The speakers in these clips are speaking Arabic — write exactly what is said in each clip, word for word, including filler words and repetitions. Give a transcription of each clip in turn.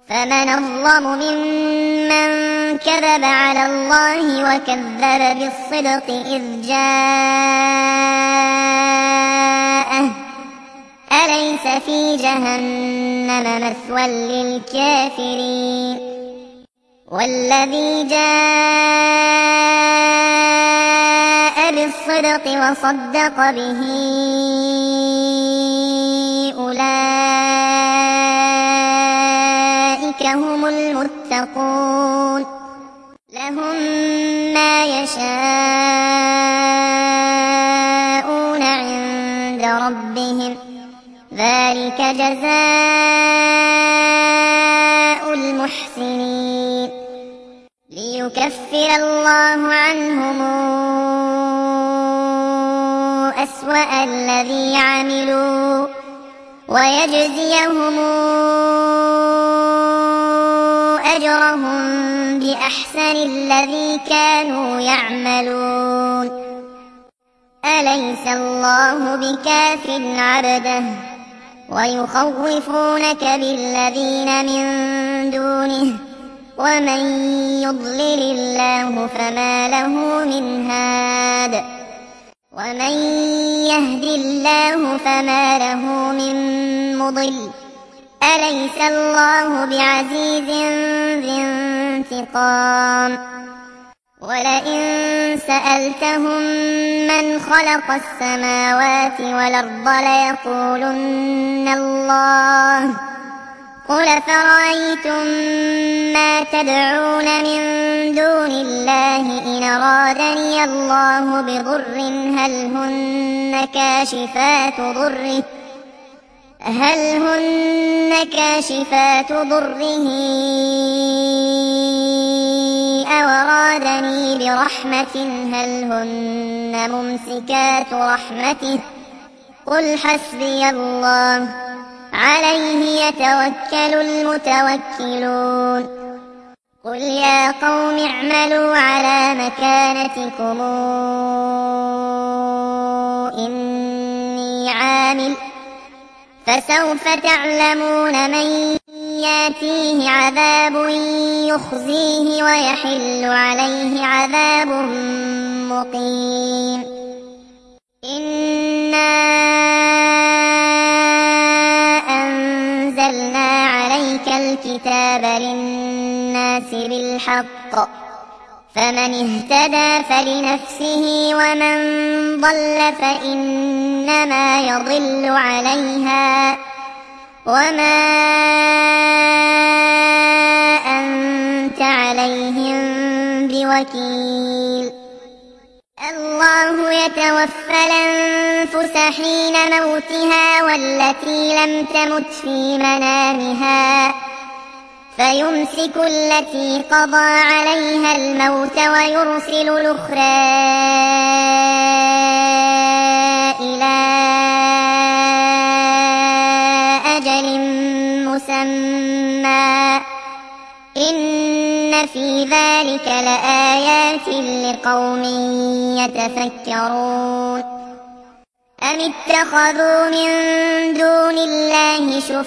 فمن أظلم ممن كذب على الله وكذب بالصدق إذ جاءه أليس في جهنم مثوى للكافرين والذي جاء بالصدق وصدق به أولئك هم المتقون لهم ما يشاءون عند ربهم ذلك جزاء المحسنين ليكفر الله عنهم أسوأ الذي عملوا ويجزيهم أجرهم بأحسن الذي كانوا يعملون أليس الله بكاف عبده ويخوفونك بالذين من دونه ومن يضلل الله فما له من هاد ومن يهد الله فما له من مضل أليس الله بعزيز ذي انتقام ولئن سألتهم من خلق السماوات والأرض ليقولن الله قل فرأيتم ما تدعون من دون الله إن أرادني الله بضر هل هن كاشفات ضره هل هن كاشفات ضره أو أرادني برحمة هل هن ممسكات رحمته قل حسبي الله عليه يتوكل المتوكلون قل يا قوم اعملوا على مكانتكم إني عامل فسوف تعلمون من ياتيه عذاب يخزيه ويحل عليه عذاب مقيم إنا أنزلنا عليك الكتاب للناس بالحق فمن اهتدى فلنفسه ومن ضل فإنما يضل عليها وما أنت عليهم بوكيل الله يتوفى الأنفس حين موتها والتي لم تمت في منامها فيمسك التي قضى عليها الموت ويرسل الأخرى إلى أجل مسمى إن في ذلك لآيات لقوم يتفكرون أم اتخذوا من دون الله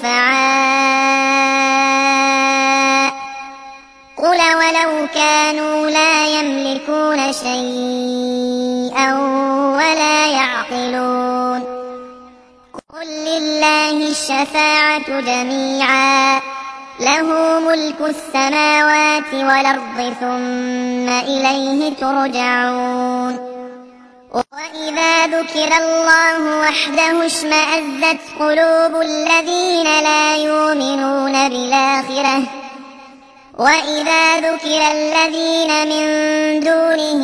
شفعاء قل ولو كانوا لا يملكون شيئا ولا يعقلون قل لله الشفاعة جميعا له ملك السماوات والأرض ثم إليه ترجعون وإذا ذكر الله وحده اشمأزت قلوب الذين لا يؤمنون بالآخرة وإذا ذكر الذين من دونه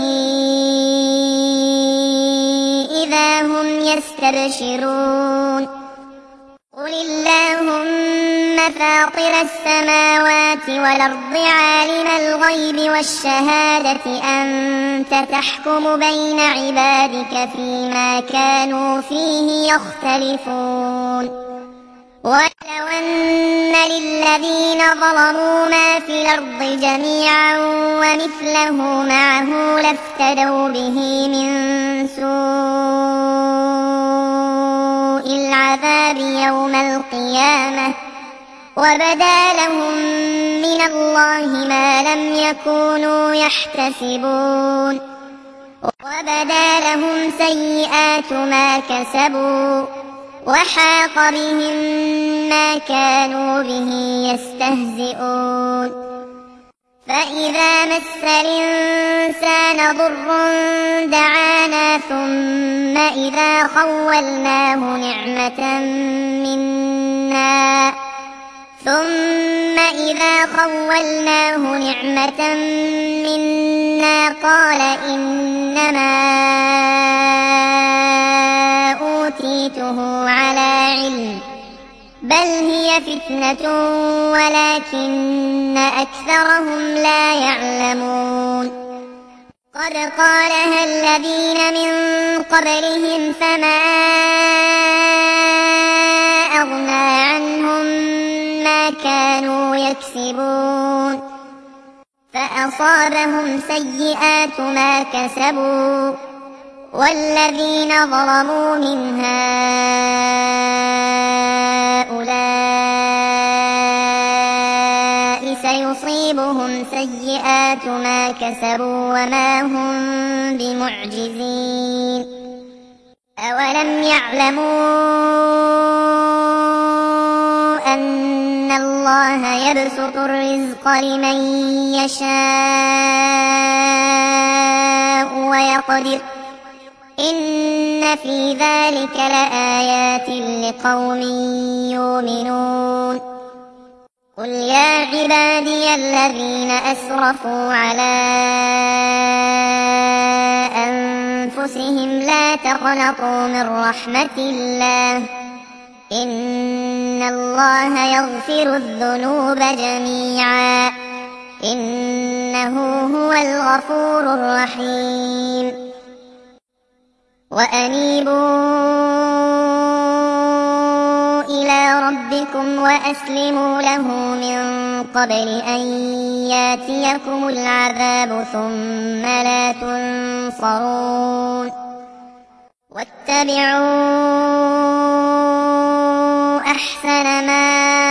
إذا هم يستبشرون قل اللهم فاطر السماوات والأرض عالم الغيب والشهادة أنت تحكم بين عبادك فيما كانوا فيه يختلفون ولو أن للذين ظلموا ما في الأرض جميعا ومثله معه لافتدوا به من سوء العذاب يوم القيامة وبدا لهم من الله ما لم يكونوا يحتسبون وبدا لهم سيئات ما كسبوا وحاق بهم ما كانوا به يستهزئون فإذا مس الإنسان ضر دعانا ثم إذا خولناه نعمة منا ثم إذا خولناه نعمة منا قال إنما أوتيته على علم بل هي فتنة ولكن أكثرهم لا يعلمون قد قالها الذين من قبلهم فما أغنى عنهم ما كانوا يكسبون فأصابهم سيئات ما كسبوا والذين ظلموا من هؤلاء سيصيبهم سيئات ما كسبوا وما هم بمعجزين أولم يعلموا أن الله يبسط الرزق لمن يشاء ويقدر إن في ذلك لآيات لقوم يؤمنون قل يا عبادي الذين أسرفوا على أنفسهم لا تقنطوا من رحمة الله إن الله يغفر الذنوب جميعا إنه هو الغفور الرحيم وأنيبوا إلى ربكم وأسلموا له من قبل أن ياتيكم العذاب ثم لا تنصرون واتبعوا أحسن ما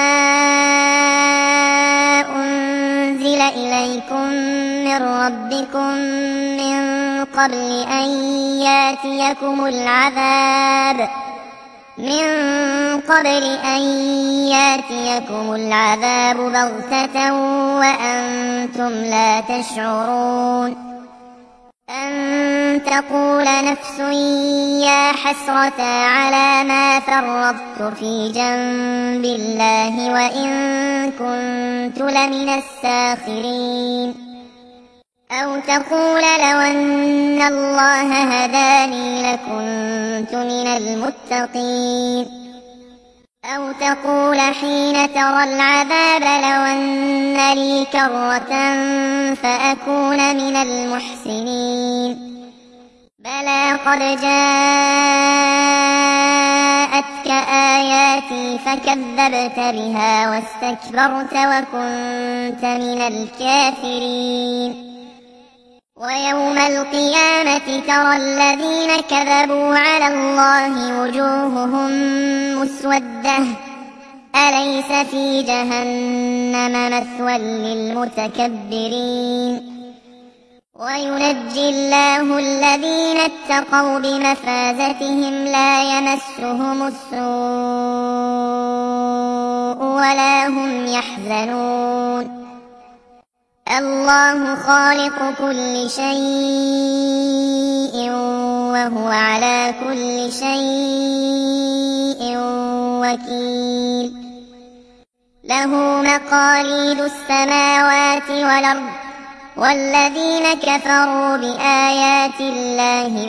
أنزل إليكم من ربكم من قبل أن ياتيكم العذاب من قبل أن ياتيكم العذاب بغتة وأنتم لا تشعرون أن تقول نفس يا حسرة على ما فرطت في جنب الله وإن كنت لمن الساخرين أو تقول لو أن الله هداني لكنت من المتقين أو تقول حين ترى العذاب لو أن لي كرة فأكون من المحسنين بلى قد جاءتك آياتي فكذبت بها واستكبرت وكنت من الكافرين ويوم القيامة ترى الذين كذبوا على الله وجوههم مسودة أليس في جهنم مثوى للمتكبرين وينجي الله الذين اتقوا بمفازتهم لا يمسهم السوء ولا هم يحزنون الله خالق كل شيء وهو على كل شيء وكيل له مقاليد السماوات والأرض والذين كفروا بآيات الله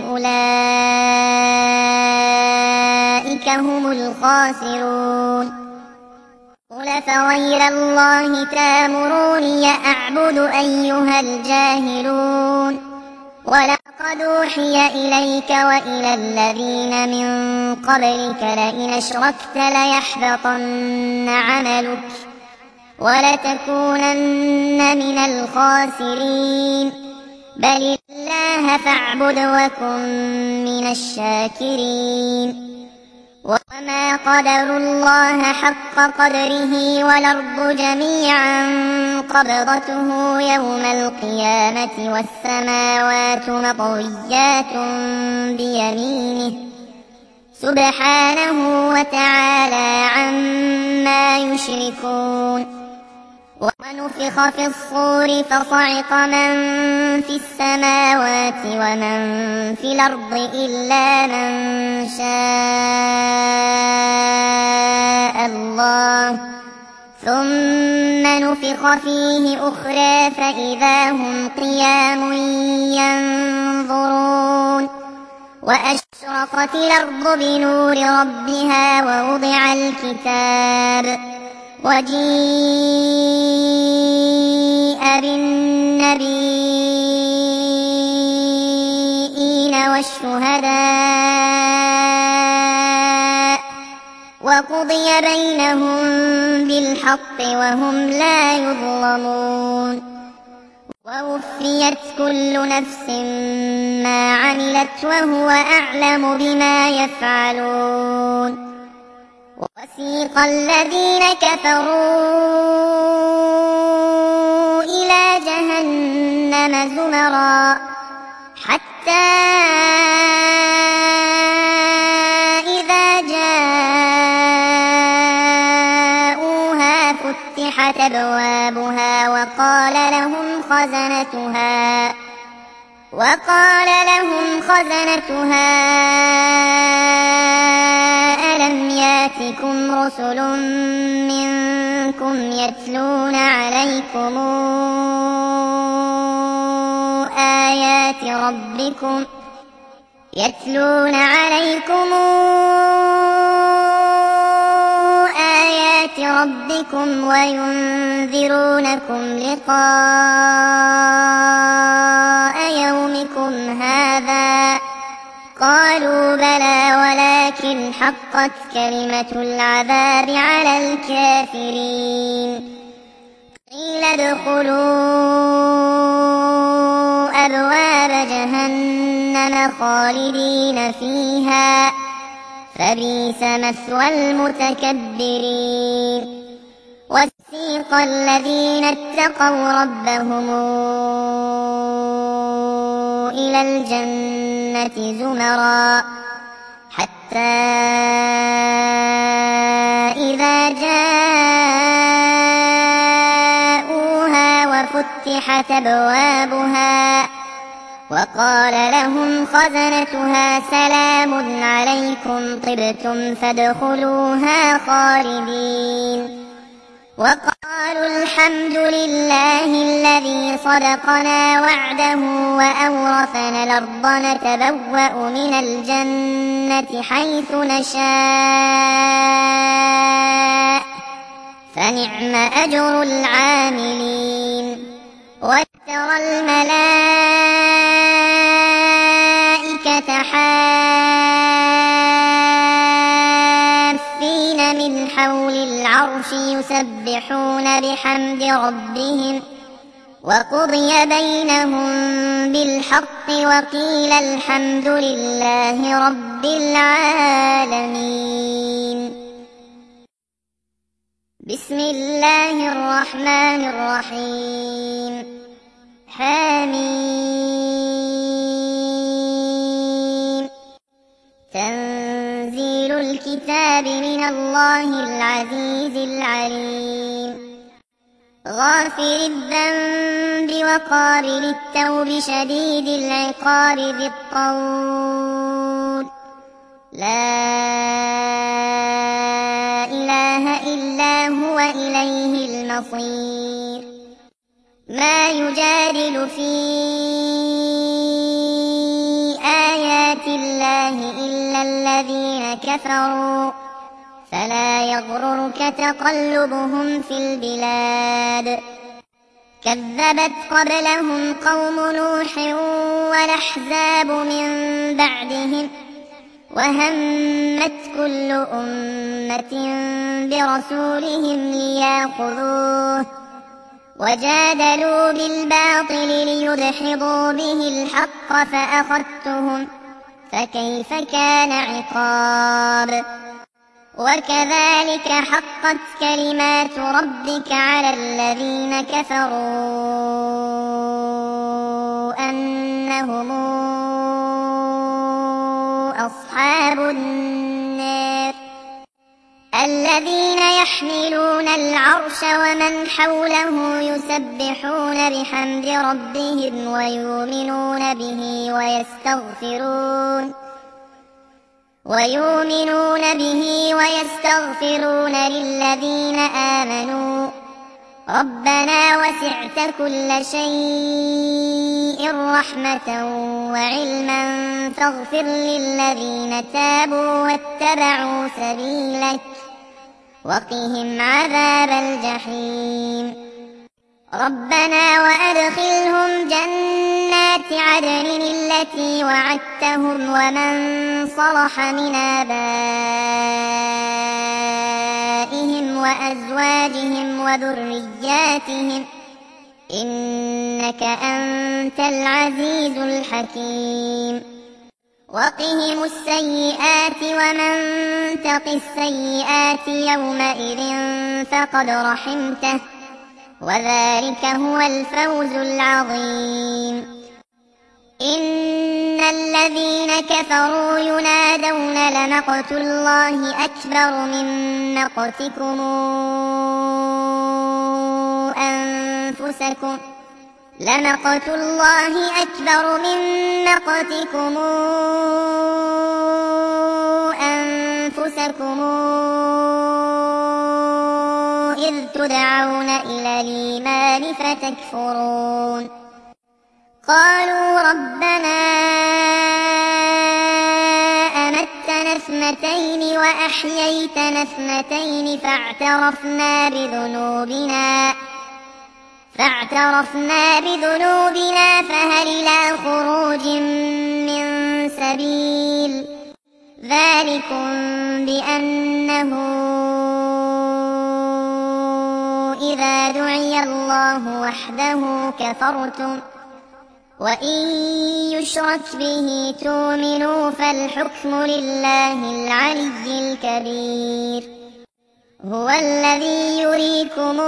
أولئك هم الخاسرون قل فغير الله تأمروني أعبد أيها الجاهلون ولقد أوحي إليك وإلى الذين من قبلك لئن أشركت ليحبطن عملك ولتكونن من الخاسرين بل الله فاعبد وكن من الشاكرين وما قدروا الله حق قدره والأرض جميعا قبضته يوم القيامة والسماوات مطويات بيمينه سبحانه وتعالى عما يشركون. ونفخ في الصور فصعق من في السماوات ومن في الأرض إلا من شاء الله ثم نفخ فيه أخرى فإذا هم قيام ينظرون. وأشرقت الأرض بنور ربها ووضع الكتاب وجيء بالنبيين والشهداء وقضي بينهم بالحق وهم لا يظلمون. ووفيت كل نفس ما عملت وهو أعلم بما يفعلون. وسيق الذين كفروا إلى جهنم زمرا حتى إذا جاءوها فتحت أبوابها وقال لهم خزنتها وقال لهم خزنتها ألم ياتكم رسل منكم يتلون عليكم آيات ربكم يتلون عليكم آيات ربكم وينذرونكم لقاء يومكم هذا قالوا بلى ولكن حقت كلمة العذاب على الكافرين. قيل ادخلوا أبواب جهنم خالدين فيها فبئس مثوى المتكبرين. وسيق الذين اتقوا ربهم إلى الجنة زمرا حتى إذا جاءوها وفتحت أبوابها وقال لهم خزنتها سلام عليكم طبتم فادخلوها خالدين. وقالوا الحمد لله الذي صدقنا وعده وأورثنا الأرض نتبوأ من الجنة حيث نشاء فنعم أجر العاملين. وترى الملائكة حافين من حول العرش يسبحون بحمد ربهم وقضي بينهم بالحق وقيل الحمد لله رب العالمين. بسم الله الرحمن الرحيم. حميم. تنزيل الكتاب من الله العزيز العليم. غافر الذنب وقابل التوب شديد العقاب ذي الطول لا إله إلا هو إليه المصير. ما يجادل في آيات الله إلا الذين كفروا فلا يغررك تقلبهم في البلاد. كذبت قبلهم قوم نوح والأحزاب من بعدهم وهمت كل أمة برسولهم ليأخذوه وجادلوا بالباطل ليدحضوا به الحق فأخذتهم فكيف كان عقاب. وكذلك حقت كلمات ربك على الذين كفروا أنهم أصحاب النار الذين يحملون العرش ومن حوله يسبحون بحمد ربهم ويؤمنون به ويستغفرون ويؤمنون به ويستغفرون للذين آمنوا ربنا وسعت كل شيء رحمة وعلما فاغفر للذين تابوا واتبعوا سبيلك وقهم عذاب الجحيم ربنا وأدخلهم جنات عدن التي وعدتهم ومن صلح من آبائهم وأزواجهم وذرياتهم إنك أنت العزيز الحكيم وقهم السيئات ومن تق السيئات يومئذ فقد رحمته وذلك هو الفوز العظيم إن الذين كفروا ينادون لمقت الله أكبر من مقتكم أنفسكم لمقت الله أكبر من مقتكم أنفسكم إذ تدعون إلى الإيمان فتكفرون قالوا ربنا أمتنا اثنتين وأحييتنا اثنتين فاعترفنا بذنوبنا فاعترفنا بذنوبنا فهل إلى خروج من سبيل ذلكم بأنه إذا دعي الله وحده كفرتم وإن يشرك به تؤمنوا فالحكم لله العلي الكبير هو الذي يريكم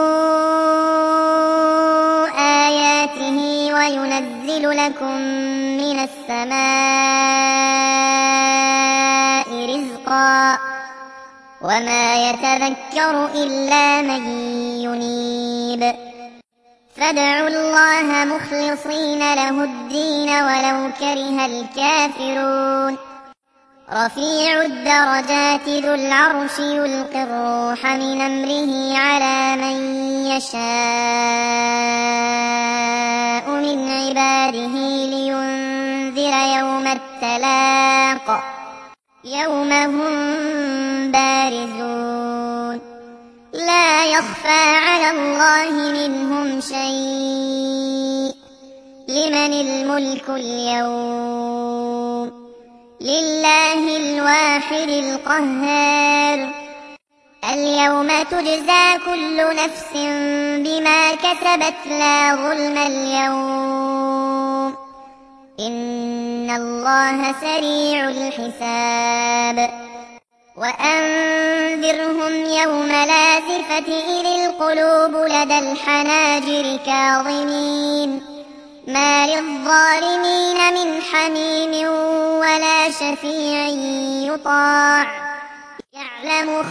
آياته وينزل لكم من السماء رزقا وما يتذكر إلا من ينيب فادعوا الله مخلصين له الدين ولو كره الكافرون رفيع الدرجات ذو العرش يلقي الروح من أمره على من يشاء من عباده لينذر يوم التلاق يوم هم بارزون لا يخفى على الله منهم شيء لمن الملك اليوم لله الواحد القهار اليوم تجزى كل نفس بما كسبت لا ظلم اليوم إن الله سريع الحساب وأنذرهم يوم لازفة إذ القلوب لدى الحناجر كاظمين ما للظالمين من حميم ولا شفيع يطاع يعلم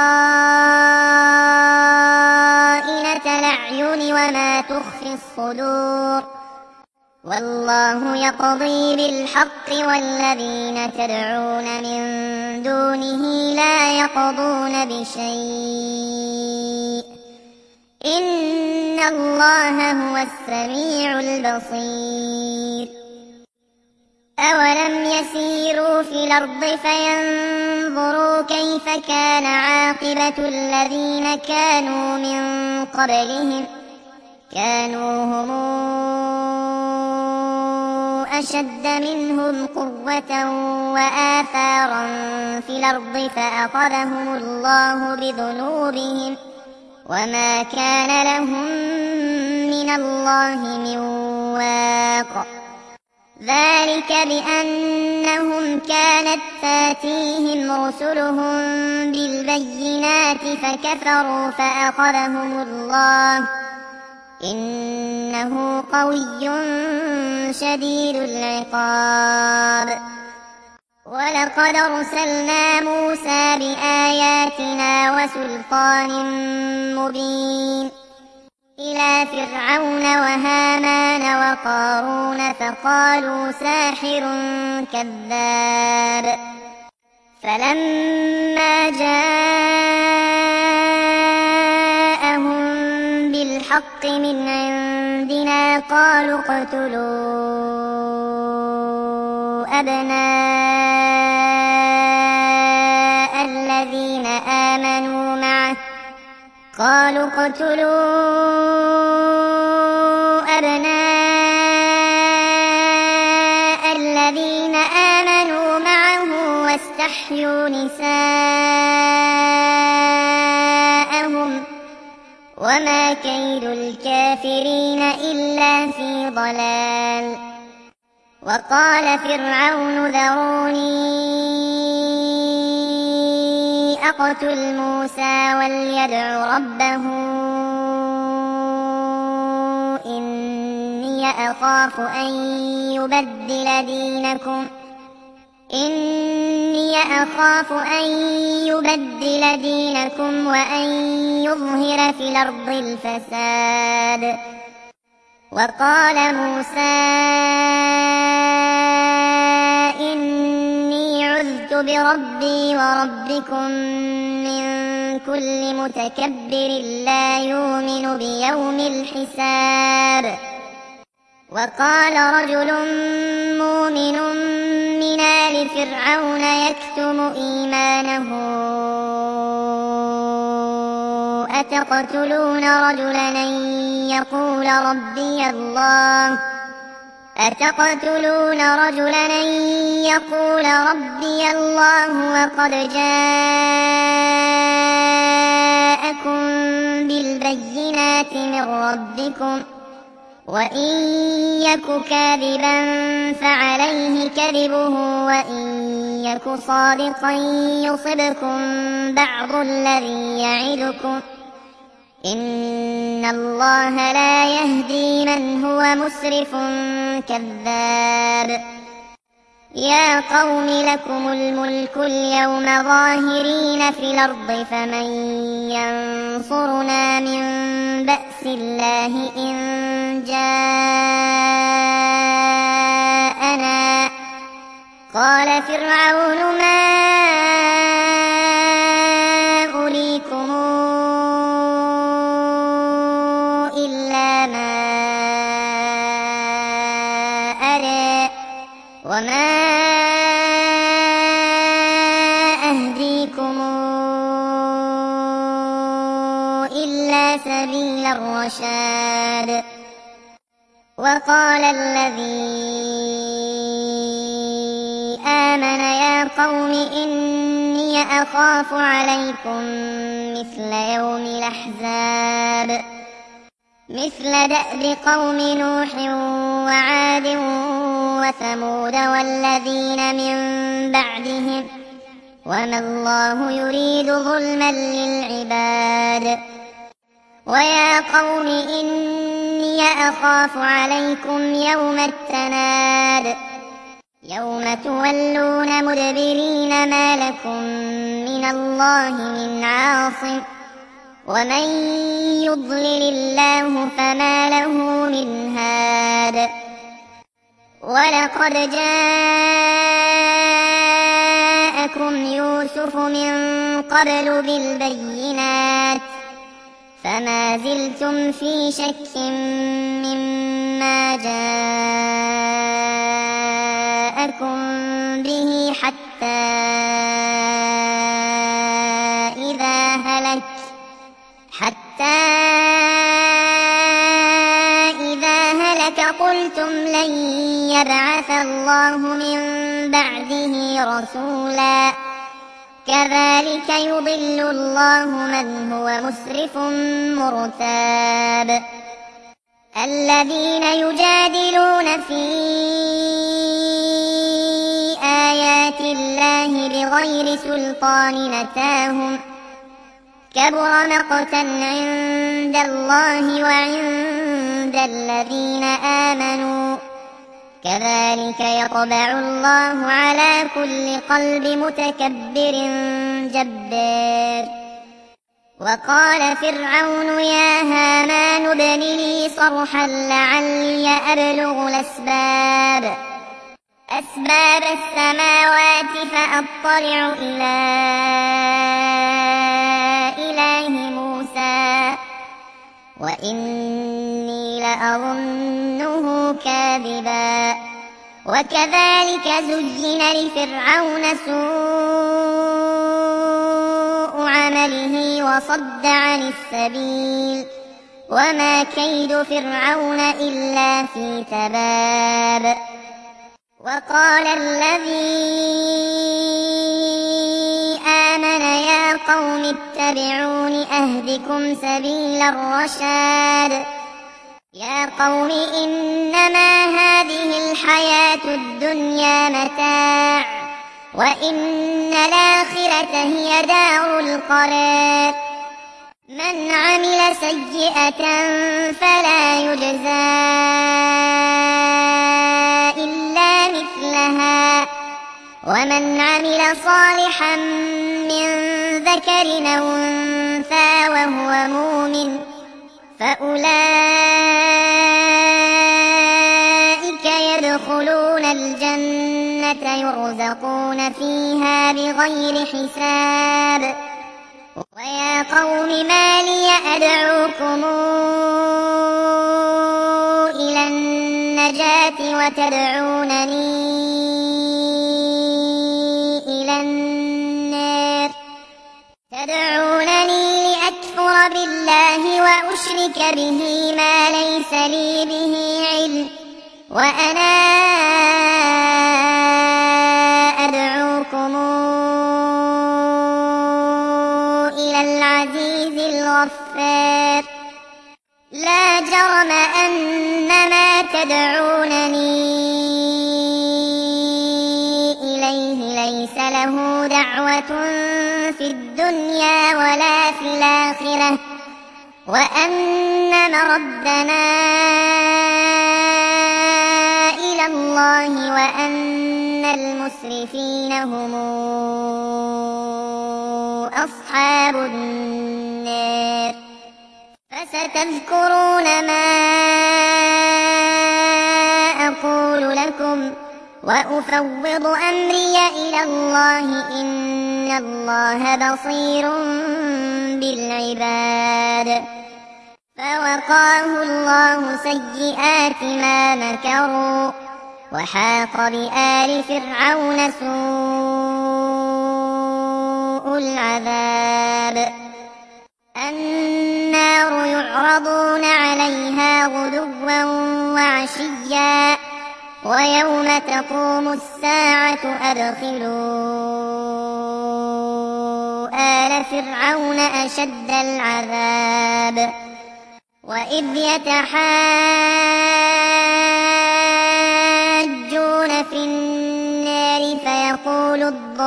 خائنة الأعين وما تخفي الصدور والله يقضي بالحق والذين تدعون من دونه لا يقضون بشيء إن الله هو السميع البصير أولم يسيروا في الأرض فينظروا كيف كان عاقبة الذين كانوا من قبلهم كانوا هم أشد منهم قوة وآثارا في الأرض فأخذهم الله بذنوبهم وما كان لهم من الله من واق ذلك بأنهم كانت تاتيهم رسلهم بالبينات فكفروا فأخذهم الله إنه قوي شديد العقاب. ولقد أرسلنا موسى بآياتنا وسلطان مبين إلى فرعون وهامان وقارون فقالوا ساحر كذاب. فلما جاءهم بالحق من عندنا قالوا اقتلوا أبناء الذين آمنوا معه قالوا اقتلوا أبناء الذين آمنوا معه واستحيوا نساءهم وما كيد الكافرين إلا في ضلال. وقال فرعون ذروني أقتل موسى وليدع ربه إني أخاف أن يبدل دينكم إني أخاف أن يبدل دينكم وأن يظهر في الأرض الفساد. وقال موسى إني عذت بربي وربكم من كل متكبر لا يؤمن بيوم الحساب. وقال رجل مؤمن من آل فرعون يكتم إيمانه أتقتلون رجلا أن يقول ربي الله أتقتلون رجلا أن يقول ربي الله وقد جاءكم بالبينات من ربكم وإن يك كاذبا فعليه كذبه وإن يك صادقا يصبكم بعض الذي يعدكم إن الله لا يهدي من هو مسرف كذاب. يا قوم لكم الملك اليوم ظاهرين في الأرض فمن ينصرنا من بأس الله إن جاءنا. قال فرعون ما أريكم إلا ما أرى وما أهديكم إلا سبيل الرشاد. وقال الذي آمن يا قوم إني أخاف عليكم مثل يوم الأحزاب مثل دأب قوم نوح وعاد وثمود والذين من بعدهم وما الله يريد ظلما للعباد. ويا قوم إني أخاف عليكم يوم التناد يوم تولون مدبرين ما لكم من الله من عاصم ومن يضلل الله فما له من هاد. ولقد جاءكم يوسف من قبل بالبينات فما زلتم في شك مما جاءكم به حتى إذا هلك حتى إذا هلك قلتم لن يبعث الله من بعده رسولا كذلك يضل الله من هو مسرف مرتاب. الذين يجادلون في آيات الله بغير سلطان أتاهم كبر مقتا عند الله وعند الذين آمنوا كذلك يطبع الله على كل قلب متكبر جبار. وقال فرعون يا هامان ابن لي صرحا لعلي أبلغ الأسباب أسباب السماوات فأطلع إلى إله موسى وإني لأظنه كاذبا. وكذلك زين لفرعون سوء عمله وصد عن السبيل وما كيد فرعون إلا في تباب. وقال الذي آمن يا قوم اتبعون أهدكم سبيل الرشاد. يا قوم إنما هذه الحياة الدنيا متاع وإن الآخرة هي دار القرار. من عمل سيئة فلا يجزى إلا مثلها ومن عمل صالحا من ذكر أو أنثى وهو مؤمن فأولئك يدخلون الجنة يرزقون فيها بغير حساب. ويا قوم ما لي أدعوكم إلى النجاة وتدعونني إلى النار تدعونني لأكفر بالله وأشرك به ما ليس لي به علم وأنا أدعوكم إلى العزيز الغفار. لا جرم أن ما تدعونني إليه ليس له دعوة في الدنيا ولا في الآخرة وأن مردنا إلى الله وأن المسرفين هم أصحاب النار. فستذكرون ما أقول لكم وأفوض أمري إلى الله إن الله بصير بالعباد. فوقاه الله سيئات ما مكروا وحاق بآل فرعون سوء العذاب. النار يعرضون عليها غدوا وعشيا ويوم تقوم الساعة أدخلوا آل فرعون أشد العذاب. وإذ يتحاجون في النار فيقول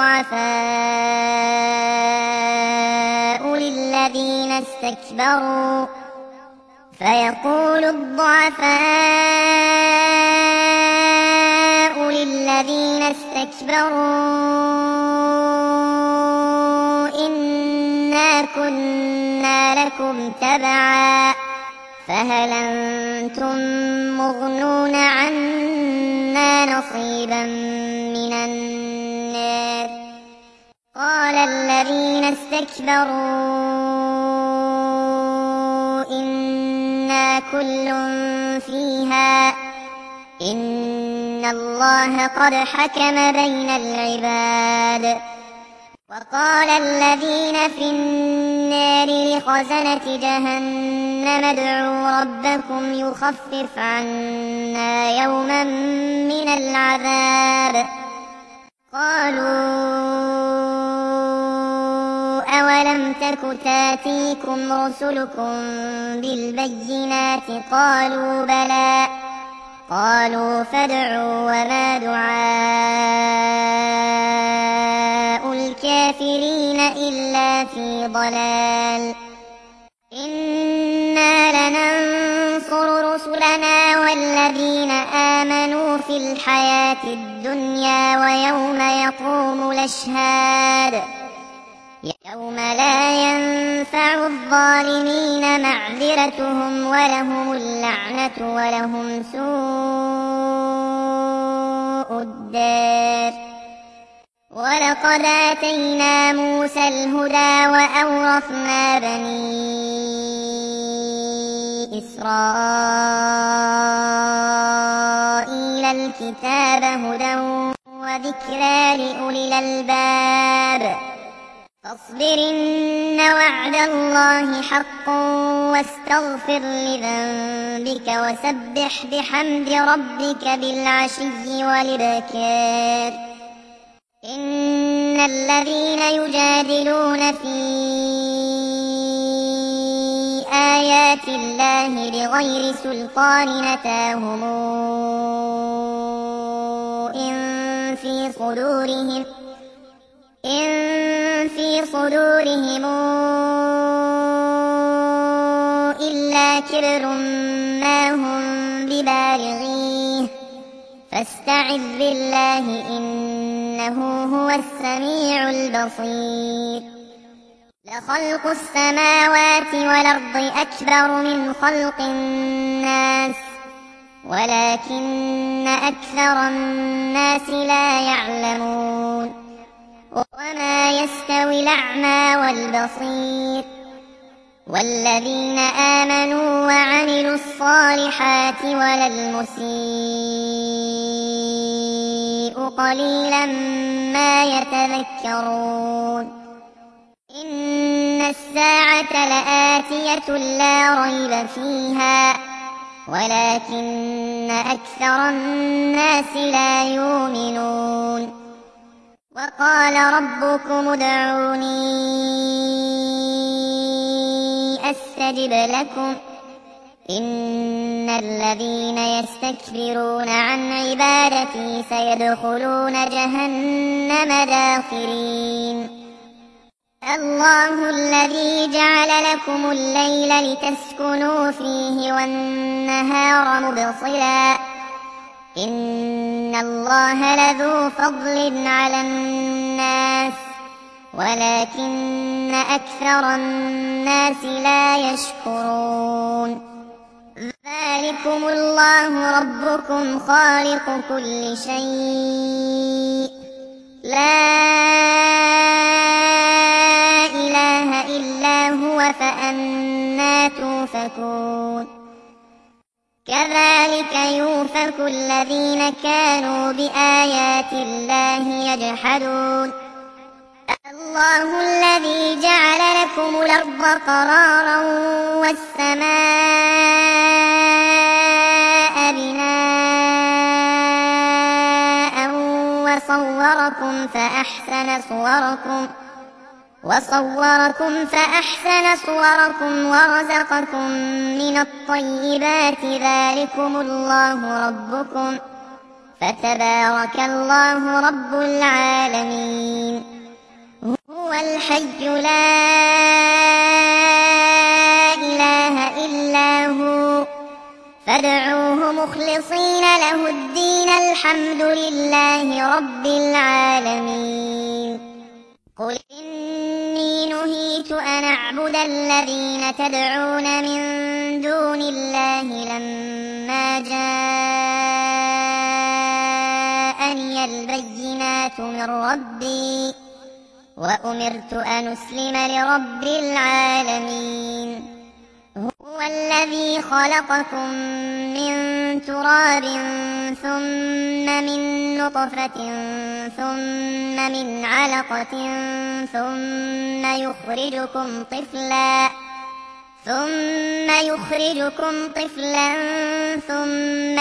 الضعفاء للذين استكبروا فيقول الضعفاء للذين استكبروا إنا كنا لكم تبعا فهل أنتم مغنون عنا نصيبا من النار. قال الذين استكبروا إنا كل فيها إن الله قد حكم بين العباد. وقال الذين في النار لخزنة جهنم ادعوا ربكم يخفف عنا يوما من العذاب. قالوا أولم أَوَلَمْ تَكُ تَأْتِيكُمْ رُسُلُكُم بِالْبَيِّنَاتِ قَالُوا بَلَىٰ قالوا فادعوا وما دعاء الكافرين إلا في ضلال إنا لننصر رسلنا والذين آمنوا في الحياة الدنيا ويوم يقوم الأشهاد يوم لا ينفع الظالمين معذرتهم ولهم اللعنة ولهم سوء الدار ولقد آتينا موسى الهدى وأورثنا بني إسرائيل الكتاب هدى وذكرى لأولي الألباب فاصبر إن وعد الله حق واستغفر لذنبك وسبح بحمد ربك بالعشي والإبكار إن الذين يجادلون في آيات الله بغير سلطان أتاهم إن في صدورهم إن في صدورهم إلا كبر ما هم ببالغيه فاستعذ بالله إنه هو السميع البصير لخلق السماوات والأرض أكبر من خلق الناس ولكن أكثر الناس لا يعلمون وما يستوي الأعمى والبصير والذين آمنوا وعملوا الصالحات ولا المسيء قليلا ما يتذكرون إن الساعة لآتية لا ريب فيها ولكن أكثر الناس لا يؤمنون وقال ربكم ادعوني أستجب لكم إن الذين يستكبرون عن عبادتي سيدخلون جهنم داخرين الله الذي جعل لكم الليل لتسكنوا فيه والنهار مبصرا إن الله لذو فضل على الناس ولكن أكثر الناس لا يشكرون ذلكم الله ربكم خالق كل شيء لا إله إلا هو فأنى توفكون كذلك يؤفك الذين كانوا بآيات الله يجحدون الله الذي جعل لكم الأرض قرارا والسماء بناء وصوركم فأحسن صوركم وصوركم فأحسن صوركم ورزقكم من الطيبات ذلكم الله ربكم فتبارك الله رب العالمين هو الحي لا إله إلا هو فادعوه مخلصين له الدين الحمد لله رب العالمين قل إني نهيت أن أعبد الذين تدعون من دون الله لما جاءني البينات من ربي وأمرت أن أسلم لرب العالمين هو الذي خلقكم من تراب ثم من نطفة ثم من علقة ثم يخرجكم طفلا ثم يخرجكم طفلا ثم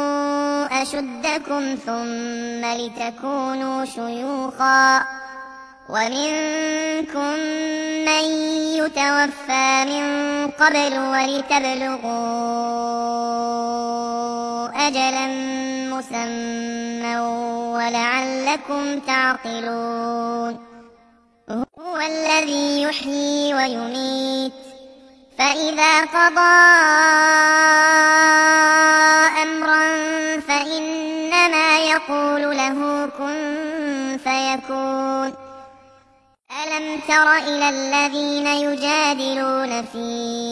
لتبلغوا أشدكم ثم لتكونوا شيوخا ومنكم من يتوفى من قبل ولتبلغوا أجلا مسمى ولعلكم تعقلون. هو الذي يحيي ويميت، فإذا قضى أمرا فإنما يقول له كن فيكون. ألم تر إلى الذين يجادلون في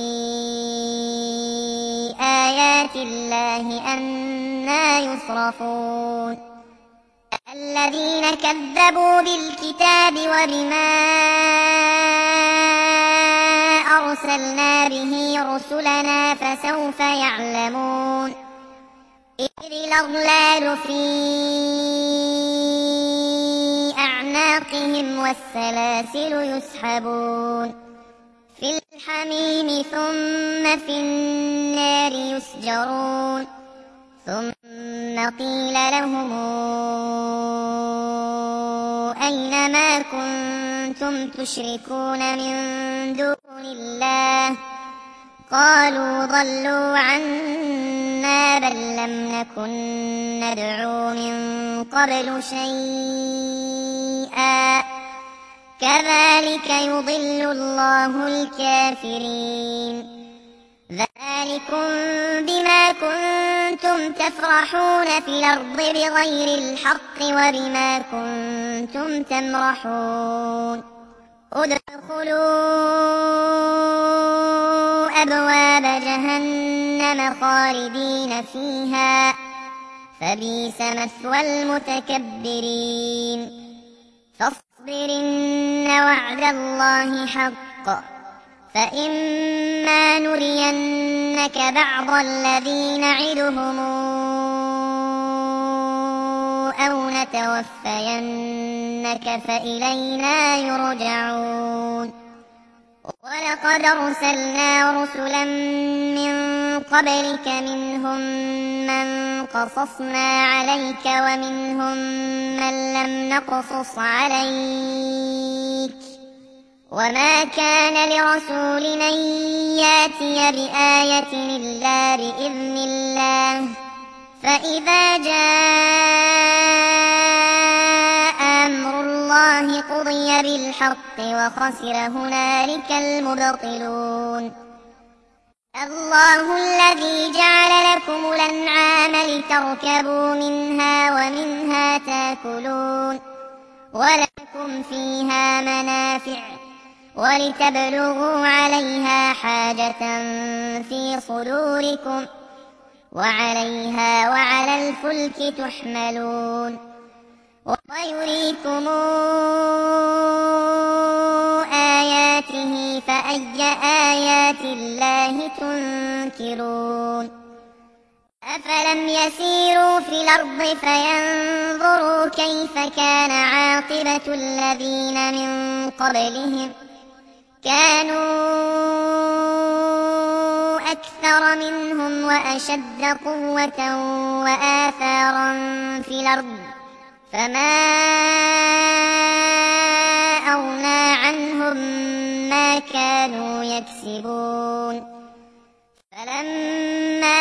آيات الله أنى يصرفون؟ الذين كذبوا بالكتاب وبما أرسلنا به رسلنا فسوف يعلمون. إذ الأغلال في أعناقهم والسلاسل يسحبون في الحميم ثم في النار يسجرون. ثم قيل لهم أين ما كنتم تشركون من دون الله؟ قالوا ضلوا عنا بل لم نكن ندعو من قبل شيئا كذلك يضل الله الكافرين. ذلكم بما كنتم تفرحون في الأرض بغير الحق وبما كنتم تمرحون. ادخلوا أبواب جهنم خالدين فيها فبئس مثوى المتكبرين. فاصبر إن وعد الله حق، فإما نرينك بعض الذي نعدهم أو نتوفينك فإلينا يرجعون. ولقد أرسلنا رسلا من قبلك منهم من قصصنا عليك ومنهم من لم نقصص عليك، وما كان لرسول أن يأتي بآية إلا بإذن الله. فإذا جاء أمر الله قضي بالحق وخسر هنالك المبطلون. الله الذي جعل لكم الأنعام لتركبوا منها ومنها تأكلون ولكم فيها منافع ولتبلغوا عليها حاجة في صدوركم وعليها وعلى الفلك تحملون. ويريكم آياته فأي آيات الله تنكرون. أفلم يسيروا في الأرض فينظروا كيف كان عاقبة الذين من قبلهم؟ كانوا أكثر منهم وأشد قوة وآثارا في الأرض فما أغنى عنهم ما كانوا يكسبون. فلما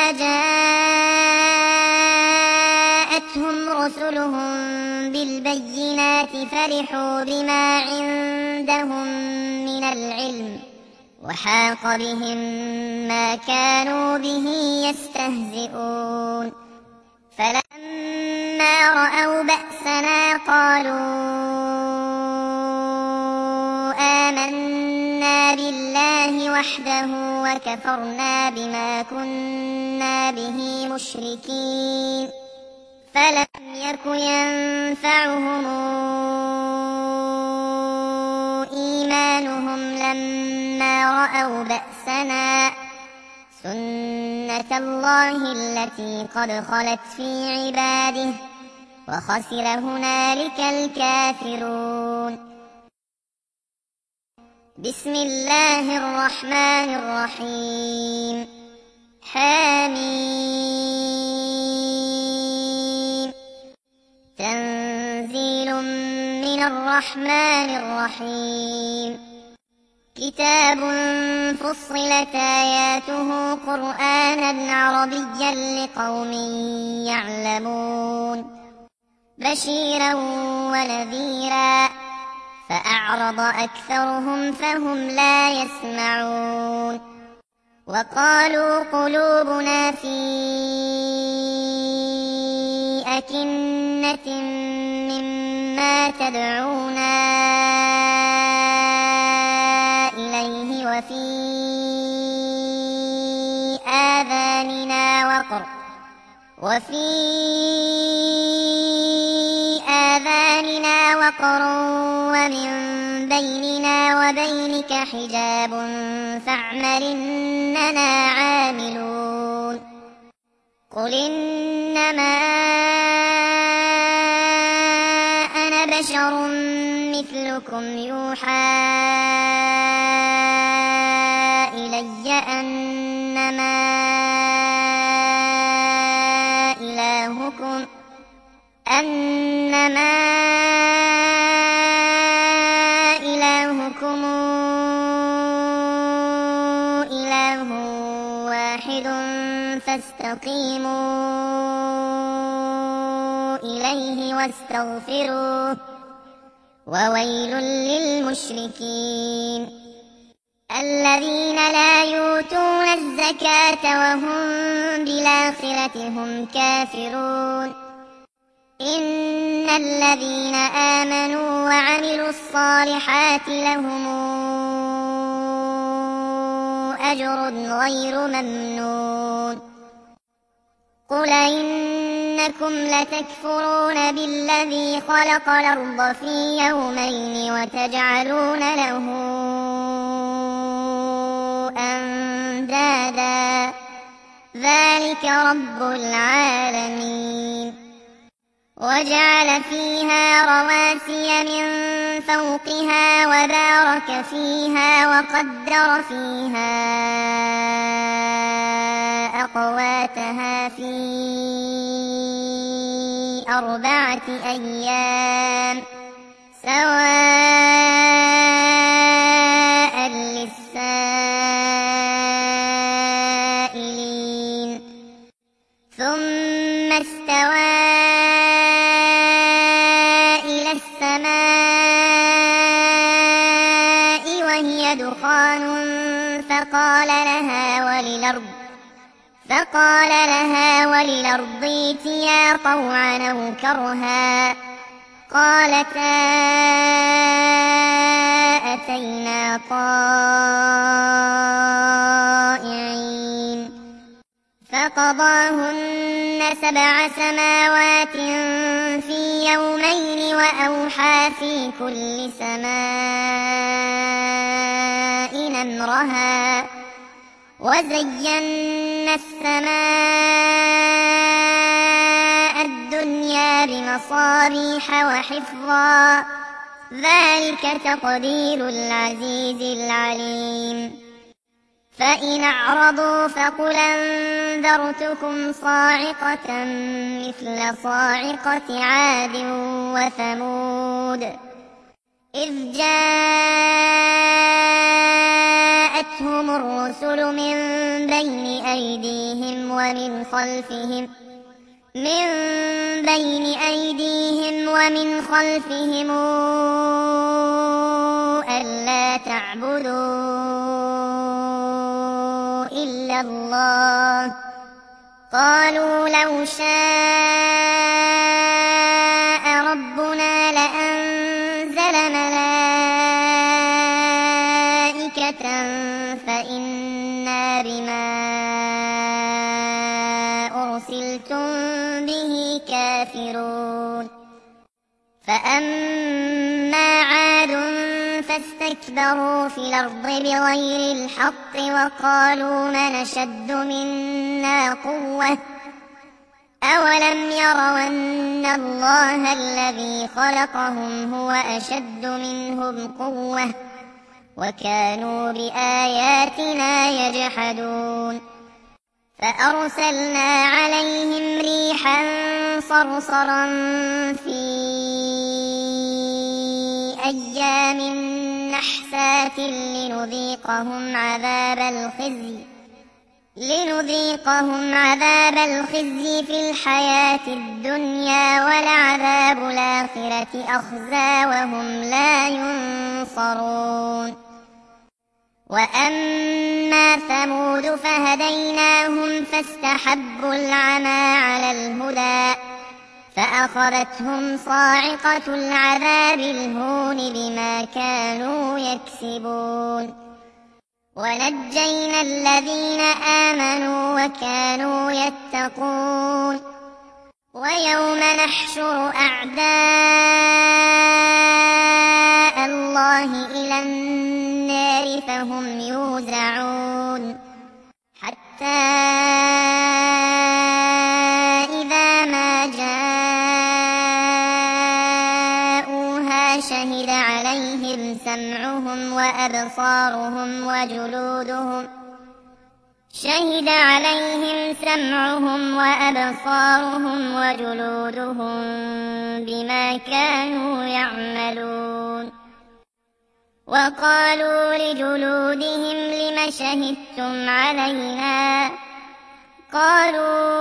جاءتهم رسلهم بالبينات فرحوا بما عندهم من العلم وحاق بهم ما كانوا به يستهزئون. فلما رأوا بأسنا قالوا آمنا بالله وحده وكفرنا بما كنا به مشركين. فلم يك ينفعهم إيمانهم لما رأوا بأسنا سنة الله التي قد خلت في عباده وخسر هنالك الكافرون. بسم الله الرحمن الرحيم. حميم. تنزيل من الرحمن الرحيم كتاب فصلت آياته قرآنا عربيا لقوم يعلمون بشيرا ونذيرا فأعرض أكثرهم فهم لا يسمعون وقالوا قلوبنا في أكنة مما تدعونا إليه وفي آذاننا وقر وفي آذاننا وقر ومن بيننا وبينك حجاب فاعمل إننا عاملون قل إنما أنا بشر مثلكم يوحى إلي أنما إلهكم أنما إلهكم إله واحد فاستقيموا إليه واستغفروه وويل للمشركين الذين لا يؤتون الزكاة وهم بالآخرة هم كافرون إن الذين آمنوا وعملوا الصالحات لهم أجر غير ممنون قل إنكم لتكفرون بالذي خلق الأرض في يومين وتجعلون له أندادا ذلك رب العالمين وجعل فيها رواسي من فوقها وبارك فيها وقدر فيها أقواتها في أربعة أيام سواء للسائلين ثم استوى دخان فقال لها وللأرض فقال لها وللأرض ائتيا طوعا أو كرها قالتا أتينا طائعين فقضاهن سبع سماوات في يومين وأوحى في كل سماء أمرها وزينا السماء الدنيا بمصابيح وحفظا ذلك تقدير العزيز العليم فإن أعرضوا فقل أنذرتكم صاعقة مثل صاعقة عاد وثمود إذ جاءتهم الرسل من بين أيديهم ومن خلفهم من بين أيديهم ومن خلفهم ألا تعبدوا إلا الله قالوا لو شاء ربنا لأنزل ملائكة فإنا بما أرسلتم به كافرون فأما عاد فاستكبروا في الأرض بغير الحق وقالوا من أشد منا قوة أولم يروا أن الله الذي خلقهم هو أشد منهم قوة وكانوا بآياتنا يجحدون فأرسلنا عليهم ريحا صرصرا في أيام نحسات لنذيقهم عذاب الخزي لنذيقهم عذاب الخزي في الحياة الدنيا ولعذاب الآخرة أخزى وهم لا ينصرون وأما ثمود فهديناهم فاستحبوا العمى على الهدى فأخذتهم صاعقة العذاب الهون بما كانوا يكسبون ونجينا الذين آمنوا وكانوا يتقون ويوم نحشر أعداء الله إلى النار فهم يوزعون حتى إذا ما جاءوها شهد عليهم سمعهم وأبصارهم وجلودهم شهد عليهم سمعهم وأبصارهم وجلودهم بما كانوا يعملون وقالوا لجلودهم لم شهدتم علينا قالوا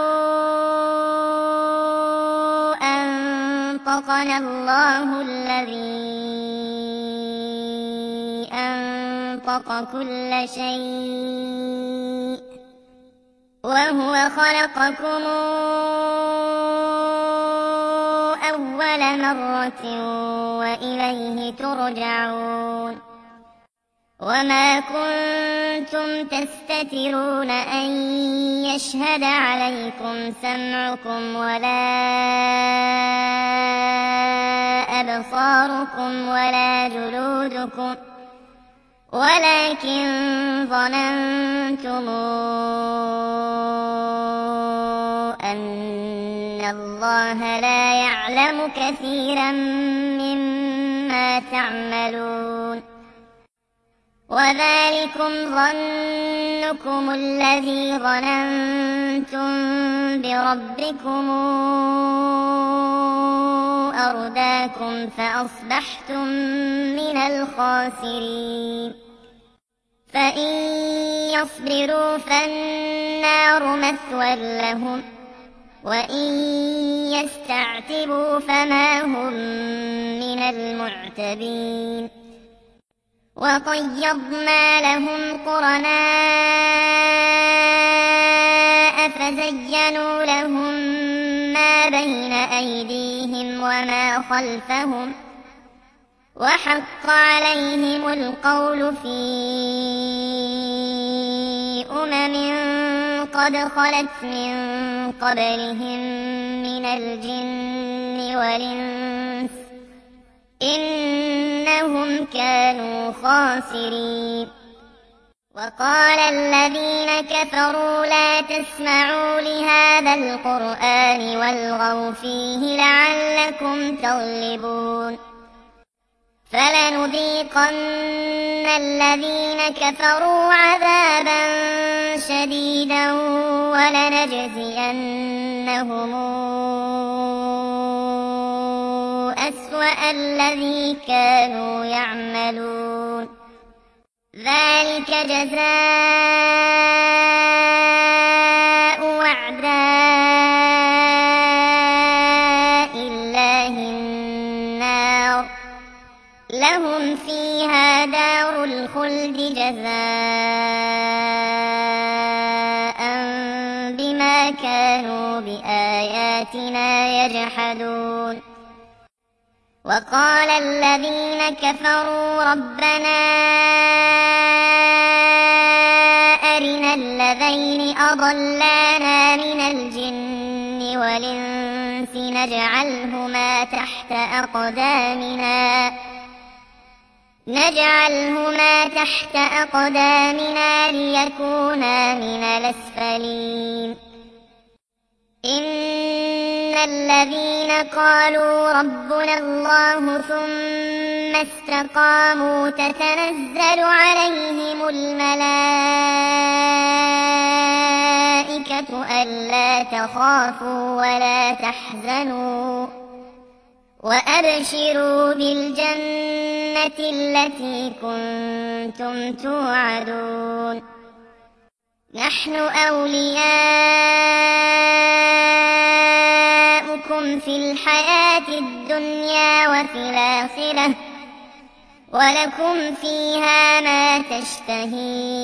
أنطقنا الله الذي أنطق كل شيء وهو خلقكم أول مرة وإليه ترجعون وما كنتم تستترون أن يشهد عليكم سمعكم ولا أبصاركم ولا جلودكم ولكن ظننتم أن الله لا يعلم كثيرا مما تعملون وذلكم ظنكم الذي ظننتم بربكم أرداكم فأصبحتم من الخاسرين فإن يصبروا فالنار مثوى لهم وإن يستعتبوا فما هم من المعتبين وقيضنا لهم قرناء فزينوا لهم ما بين أيديهم وما خلفهم وحق عليهم القول في أمم قد خلت من قبلهم من الجن والإنس إنهم كانوا خاسرين وقال الذين كفروا لا تسمعوا لهذا القرآن والغوا فيه لعلكم تغلبون فلنذيقن الذين كفروا عذابا شديدا ولنجزينهم أسوأ الذي كانوا يعملون ذلك جزاء أعداء الله النار لهم فيها دار الخلد جزاء بما كانوا بآياتنا يجحدون وقال الذين كفروا ربنا أرنا الذين أضلانا من الجن والإنس نجعلهما تحت أقدامنا نجعلهما تحت أقدامنا ليكونا من الأسفلين إن الذين قالوا ربنا الله ثم استقاموا تتنزل عليهم الملائكة ألا تخافوا ولا تحزنوا وأبشروا بالجنة التي كنتم توعدون نحن أولياؤكم في الحياة الدنيا وفي الآخرة ولكم فيها ما تشتهي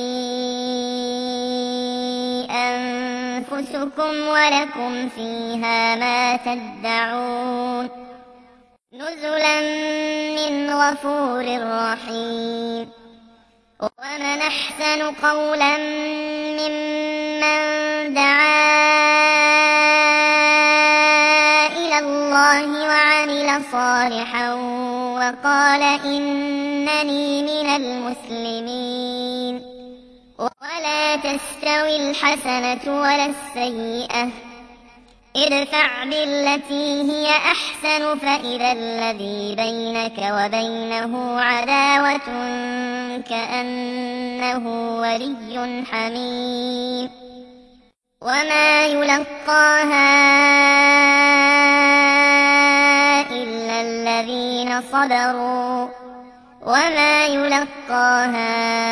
أنفسكم ولكم فيها ما تدعون نزلا من غفور رحيم ومن أحسن قولا ممن دعا إلى الله وعمل صالحا وقال إنني من المسلمين ولا تستوي الحسنة ولا السيئة ادفع بالتي هي أحسن فإذا الذي بينك وبينه عداوة كأنه ولي حميم وما يلقاها إلا الذين صبروا وما يلقاها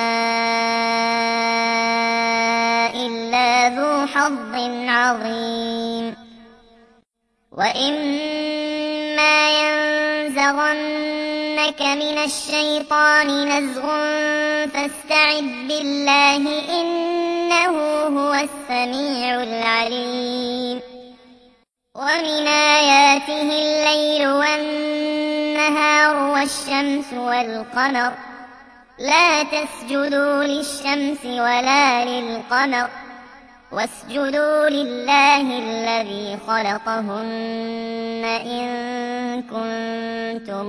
إلا ذو حظ عظيم وإما ينزغنك من الشيطان نزغ فاستعذ بالله إنه هو السميع العليم ومن آياته الليل والنهار والشمس والقمر لا تسجدوا للشمس ولا للقمر واسجدوا لله الذي خلقهن إن كنتم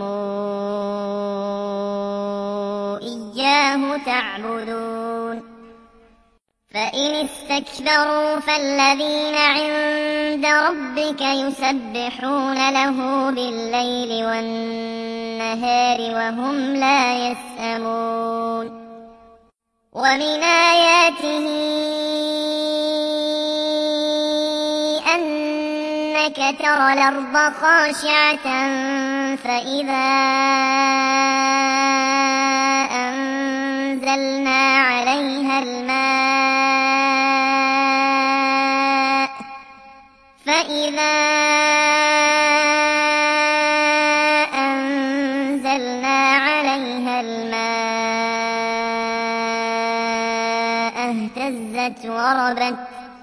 إياه تعبدون فإن استكبروا فالذين عند ربك يسبحون له بالليل والنهار وهم لا يسأمون ومن آياته أنك ترى الأرض خاشعة فإذا أنزلنا عليها الماء فإذا أنزلنا عليها الماء اهتزت وربت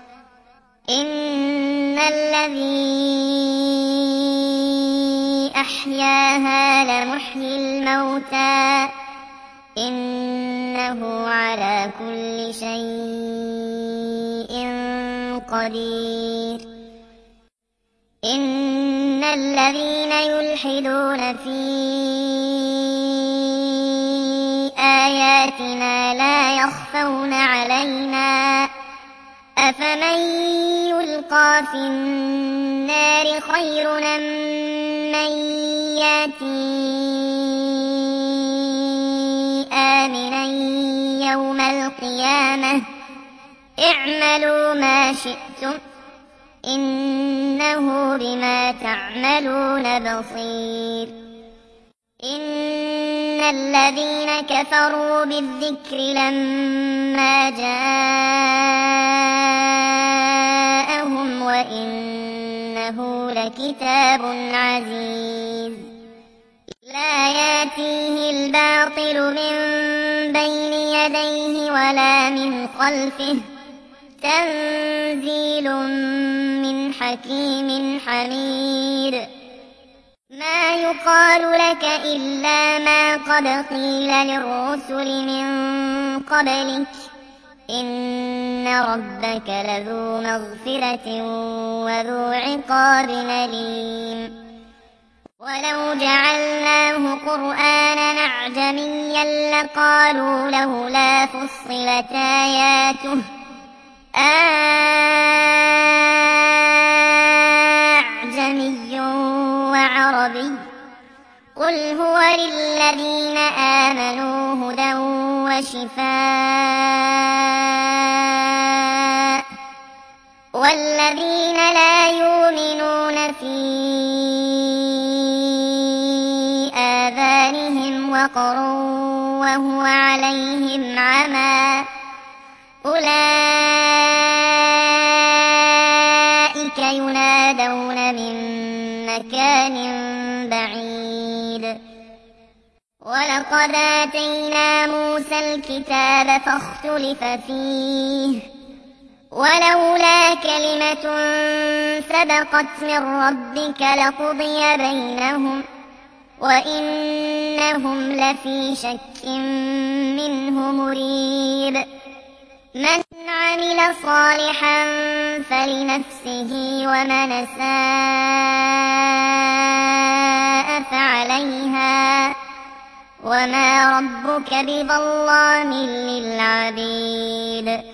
إن الذي أحياها لمحيي الموتى إنه على كل شيء قدير إن الذين يلحدون في آياتنا لا يخفون علينا أفمن يلقى في النار خير أم من يأتي آمنا يوم القيامة اعملوا ما شئتم إنه بما تعملون بصير إن الذين كفروا بالذكر لما جاءهم وإنه لكتاب عزيز لا يأتيه الباطل من بين يديه ولا من خلفه تنزيل من حكيم حميد ما يقال لك إلا ما قد قيل للرسل من قبلك إن ربك لذو مغفرة وذو عقاب أليم ولو جعلناه قرآنا أعجميا لقالوا لولا فصلت آياته أعجمي وعربي قل هو للذين آمنوا هدى وشفاء والذين لا يؤمنون في كفروا وهو عليهم عمى أولئك ينادون من مكان بعيد ولقد آتينا موسى الكتاب فاختلف فيه ولولا كلمة سبقت من ربك لقضي بينهم وإنهم لفي شك منه مريب من عمل صالحا فلنفسه ومن أساء فعليها وما ربك بظلام للعبيد